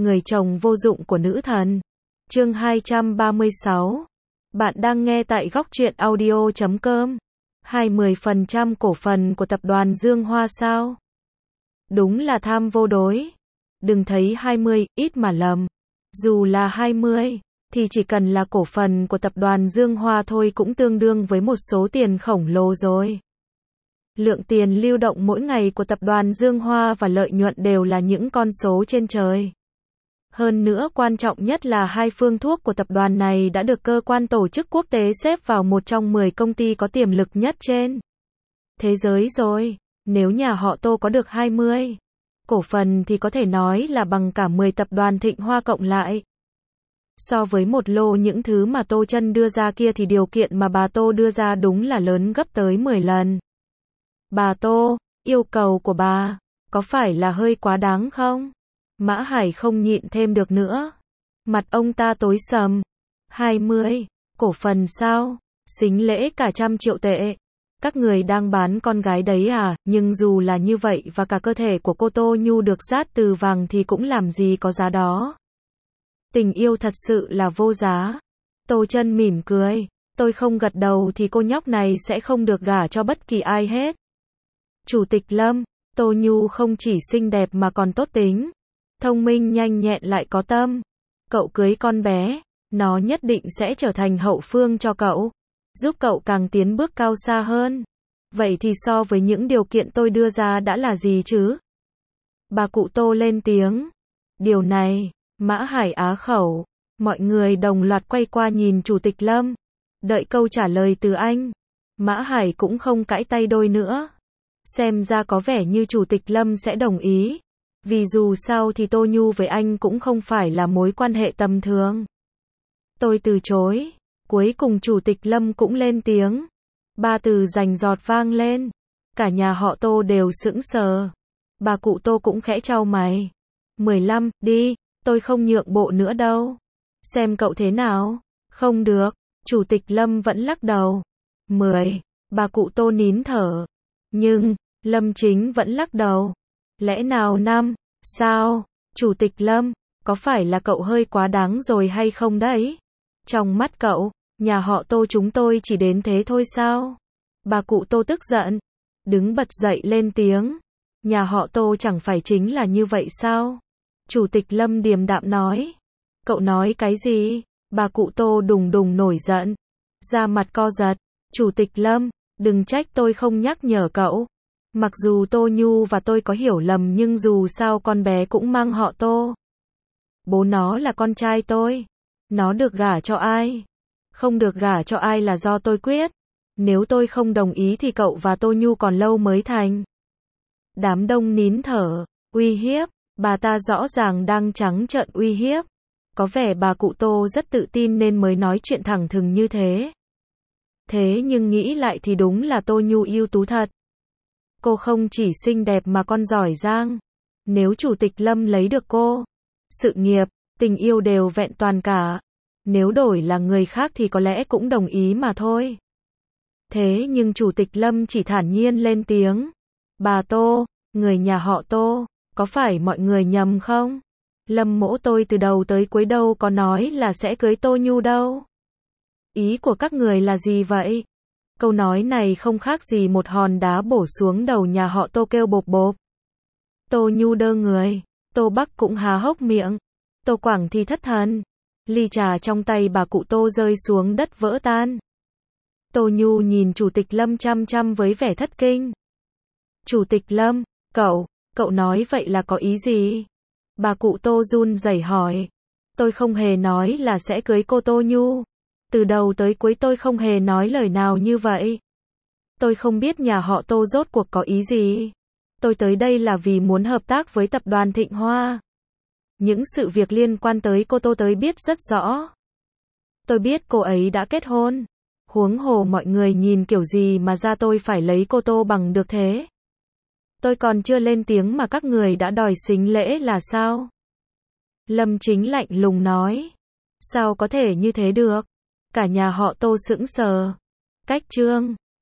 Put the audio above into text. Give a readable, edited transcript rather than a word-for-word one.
người chồng vô dụng của nữ thần. Chương 236. Bạn đang nghe tại góc truyện audio.com. 20% cổ phần của tập đoàn Dương Hoa sao? Đúng là tham vô đối. Đừng thấy 20, ít mà lầm. Dù là 20, thì chỉ cần là cổ phần của tập đoàn Dương Hoa thôi cũng tương đương với một số tiền khổng lồ rồi. Lượng tiền lưu động mỗi ngày của tập đoàn Dương Hoa và lợi nhuận đều là những con số trên trời. Hơn nữa quan trọng nhất là hai phương thuốc của tập đoàn này đã được cơ quan tổ chức quốc tế xếp vào một trong 10 công ty có tiềm lực nhất trên thế giới rồi. Nếu nhà họ Tô có được 20 cổ phần thì có thể nói là bằng cả 10 tập đoàn Thịnh Hoa cộng lại. So với một lô những thứ mà Tô Chân đưa ra kia thì điều kiện mà bà Tô đưa ra đúng là lớn gấp tới 10 lần. Bà Tô, yêu cầu của bà, có phải là hơi quá đáng không? Mã Hải không nhịn thêm được nữa. Mặt ông ta tối sầm. 20 cổ phần sao? Xính lễ cả 100 triệu tệ. Các người đang bán con gái đấy à? Nhưng dù là như vậy và cả cơ thể của cô Tô Nhu được dát từ vàng thì cũng làm gì có giá đó. Tình yêu thật sự là vô giá. Tô Chân mỉm cười. Tôi không gật đầu thì cô nhóc này sẽ không được gả cho bất kỳ ai hết. Chủ tịch Lâm, Tô Nhu không chỉ xinh đẹp mà còn tốt tính. Thông minh nhanh nhẹn lại có tâm. Cậu cưới con bé, nó nhất định sẽ trở thành hậu phương cho cậu. Giúp cậu càng tiến bước cao xa hơn. Vậy thì so với những điều kiện tôi đưa ra đã là gì chứ? Bà cụ Tô lên tiếng. Điều này, Mã Hải á khẩu. Mọi người đồng loạt quay qua nhìn Chủ tịch Lâm. Đợi câu trả lời từ anh. Mã Hải cũng không cãi tay đôi nữa. Xem ra có vẻ như Chủ tịch Lâm sẽ đồng ý. Vì dù sao thì Tô Nhu với anh cũng không phải là mối quan hệ tầm thường. Tôi từ chối. Cuối cùng Chủ tịch Lâm cũng lên tiếng. Ba từ rành rọt vang lên. Cả nhà họ Tô đều sững sờ. Bà cụ Tô cũng khẽ chau mày. 15, đi, tôi không nhượng bộ nữa đâu. Xem cậu thế nào. Không được. Chủ tịch Lâm vẫn lắc đầu. 10, bà cụ Tô nín thở. Nhưng, Lâm Chính vẫn lắc đầu. Lẽ nào 5, sao? Chủ tịch Lâm, có phải là cậu hơi quá đáng rồi hay không đấy? Trong mắt cậu, nhà họ Tô chúng tôi chỉ đến thế thôi sao? Bà cụ Tô tức giận, đứng bật dậy lên tiếng. Nhà họ Tô chẳng phải chính là như vậy sao? Chủ tịch Lâm điềm đạm nói. Cậu nói cái gì? Bà cụ Tô đùng đùng nổi giận, da mặt co giật. Chủ tịch Lâm, đừng trách tôi không nhắc nhở cậu. Mặc dù Tô Nhu và tôi có hiểu lầm nhưng dù sao con bé cũng mang họ Tô. Bố nó là con trai tôi. Nó được gả cho ai? Không được gả cho ai là do tôi quyết. Nếu tôi không đồng ý thì cậu và Tô Nhu còn lâu mới thành. Đám đông nín thở, uy hiếp, bà ta rõ ràng đang trắng trợn uy hiếp. Có vẻ bà cụ Tô rất tự tin nên mới nói chuyện thẳng thừng như thế. Thế nhưng nghĩ lại thì đúng là Tô Nhu ưu tú thật. Cô không chỉ xinh đẹp mà còn giỏi giang. Nếu Chủ tịch Lâm lấy được cô, sự nghiệp, tình yêu đều vẹn toàn cả. Nếu đổi là người khác thì có lẽ cũng đồng ý mà thôi. Thế nhưng Chủ tịch Lâm chỉ thản nhiên lên tiếng. Bà Tô, người nhà họ Tô, có phải mọi người nhầm không? Lâm mỗ tôi từ đầu tới cuối đâu có nói là sẽ cưới Tô Nhu đâu. Ý của các người là gì vậy? Câu nói này không khác gì một hòn đá bổ xuống đầu nhà họ Tô kêu bộp bộp. Tô Nhu đơ người, Tô Bắc cũng há hốc miệng. Tô Quảng thì thất thần. Ly trà trong tay bà cụ Tô rơi xuống đất vỡ tan. Tô Nhu nhìn Chủ tịch Lâm chăm chăm với vẻ thất kinh. Chủ tịch Lâm, cậu nói vậy là có ý gì? Bà cụ Tô run rẩy hỏi. Tôi không hề nói là sẽ cưới cô Tô Nhu. Từ đầu tới cuối tôi không hề nói lời nào như vậy. Tôi không biết nhà họ Tô rốt cuộc có ý gì. Tôi tới đây là vì muốn hợp tác với tập đoàn Thịnh Hoa. Những sự việc liên quan tới cô Tô tới biết rất rõ. Tôi biết cô ấy đã kết hôn. Huống hồ mọi người nhìn kiểu gì mà ra tôi phải lấy cô Tô bằng được thế. Tôi còn chưa lên tiếng mà các người đã đòi xính lễ là sao? Lâm Chính lạnh lùng nói. Sao có thể như thế được? Cả nhà họ Tô sững sờ. Cách chương